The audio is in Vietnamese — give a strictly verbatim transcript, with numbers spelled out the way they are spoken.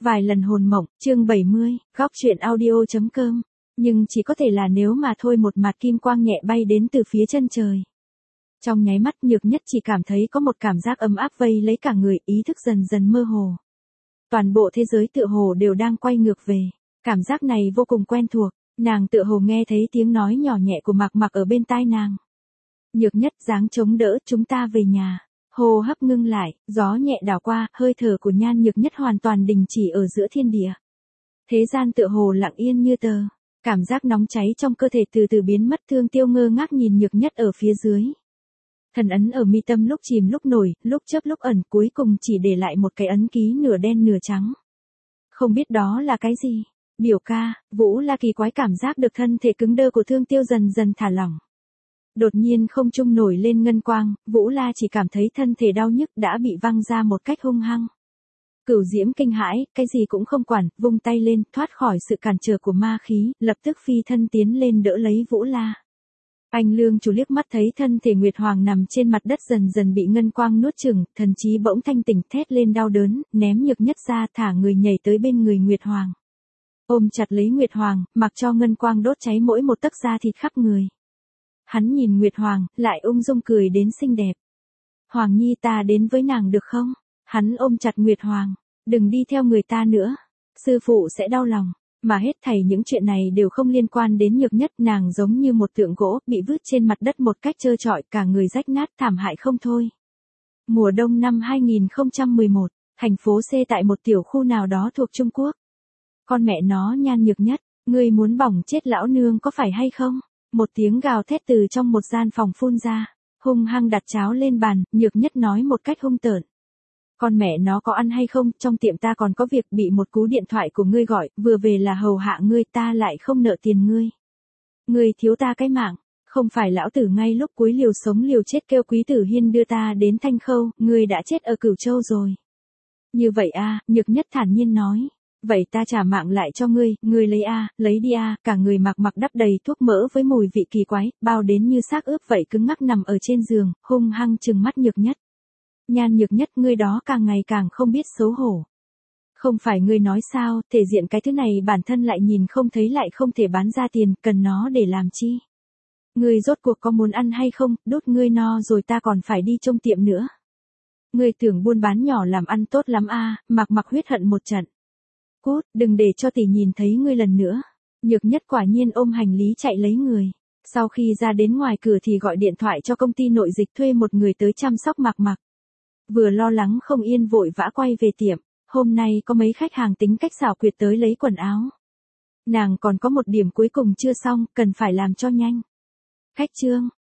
Vài lần hồn mộng, chương bảy mươi, góc truyện audio.com. Nhưng chỉ có thể là nếu mà thôi một mạt kim quang nhẹ bay đến từ phía chân trời. Trong nháy mắt Nhược Nhất chỉ cảm thấy có một cảm giác ấm áp vây lấy cả người, ý thức dần dần mơ hồ. Toàn bộ thế giới tựa hồ đều đang quay ngược về. Cảm giác này vô cùng quen thuộc, nàng tựa hồ nghe thấy tiếng nói nhỏ nhẹ của Mạc Mạc ở bên tai nàng. Nhược Nhất dáng chống đỡ, chúng ta về nhà. Hô hấp ngưng lại, gió nhẹ đảo qua, hơi thở của Nhan Nhược Nhất hoàn toàn đình chỉ ở giữa thiên địa. Thế gian tựa hồ lặng yên như tờ, cảm giác nóng cháy trong cơ thể từ từ biến mất. Thương Tiêu ngơ ngác nhìn Nhược Nhất ở phía dưới. Thần ấn ở mi tâm lúc chìm lúc nổi, lúc chớp lúc ẩn, cuối cùng chỉ để lại một cái ấn ký nửa đen nửa trắng. Không biết đó là cái gì? Biểu ca, Vũ La kỳ quái cảm giác được thân thể cứng đơ của Thương Tiêu dần dần thả lỏng. Đột nhiên không trung nổi lên ngân quang, Vũ La chỉ cảm thấy thân thể đau nhức đã bị văng ra một cách hung hăng. Cửu Diễm kinh hãi, cái gì cũng không quản, vung tay lên, thoát khỏi sự cản trở của ma khí, lập tức phi thân tiến lên đỡ lấy Vũ La. Anh Lương Chủ liếc mắt thấy thân thể Nguyệt Hoàng nằm trên mặt đất dần dần bị ngân quang nuốt chửng, thần trí bỗng thanh tỉnh, thét lên đau đớn, ném Nhược Nhất ra, thả người nhảy tới bên người Nguyệt Hoàng. Ôm chặt lấy Nguyệt Hoàng, mặc cho ngân quang đốt cháy mỗi một tấc da thịt khắp người. Hắn nhìn Nguyệt Hoàng, lại ung dung cười đến xinh đẹp. Hoàng Nhi, ta đến với nàng được không? Hắn ôm chặt Nguyệt Hoàng. Đừng đi theo người ta nữa. Sư phụ sẽ đau lòng. Mà hết thảy những chuyện này đều không liên quan đến Nhược Nhất. Nàng giống như một tượng gỗ, bị vứt trên mặt đất một cách trơ trọi, cả người rách nát thảm hại không thôi. Mùa đông năm hai nghìn không trăm mười một, thành phố C tại một tiểu khu nào đó thuộc Trung Quốc. Con mẹ nó Nhan Nhược Nhất, ngươi muốn bỏng chết lão nương có phải hay không? Một tiếng gào thét từ trong một gian phòng phun ra, hung hăng đặt cháo lên bàn, Nhược Nhất nói một cách hung tợn. Con mẹ nó có ăn hay không, trong tiệm ta còn có việc, bị một cú điện thoại của ngươi gọi, vừa về là hầu hạ ngươi, ta lại không nợ tiền ngươi. Ngươi thiếu ta cái mạng, không phải lão tử ngay lúc cuối liều sống liều chết kêu Quý Tử Hiên đưa ta đến Thanh Khâu, ngươi đã chết ở Cửu Châu rồi. Như vậy a, Nhược Nhất thản nhiên nói. Vậy ta trả mạng lại cho ngươi, ngươi lấy a, lấy đi a, cả người Mạc Mạc đắp đầy thuốc mỡ với mùi vị kỳ quái, bao đến như xác ướp vậy cứng ngắc nằm ở trên giường, hung hăng trừng mắt Nhược Nhất. Nhan Nhược Nhất, ngươi đó càng ngày càng không biết xấu hổ. Không phải ngươi nói sao, thể diện cái thứ này bản thân lại nhìn không thấy lại không thể bán ra tiền, cần nó để làm chi? Ngươi rốt cuộc có muốn ăn hay không, đốt ngươi no rồi ta còn phải đi trông tiệm nữa. Ngươi tưởng buôn bán nhỏ làm ăn tốt lắm a, Mạc Mạc huyết hận một trận. Cút, đừng để cho tỷ nhìn thấy ngươi lần nữa. Nhược Nhất quả nhiên ôm hành lý chạy lấy người. Sau khi ra đến ngoài cửa thì gọi điện thoại cho công ty nội dịch thuê một người tới chăm sóc Mạc Mạc. Vừa lo lắng không yên vội vã quay về tiệm. Hôm nay có mấy khách hàng tính cách xảo quyệt tới lấy quần áo. Nàng còn có một điểm cuối cùng chưa xong, cần phải làm cho nhanh. Khách trương,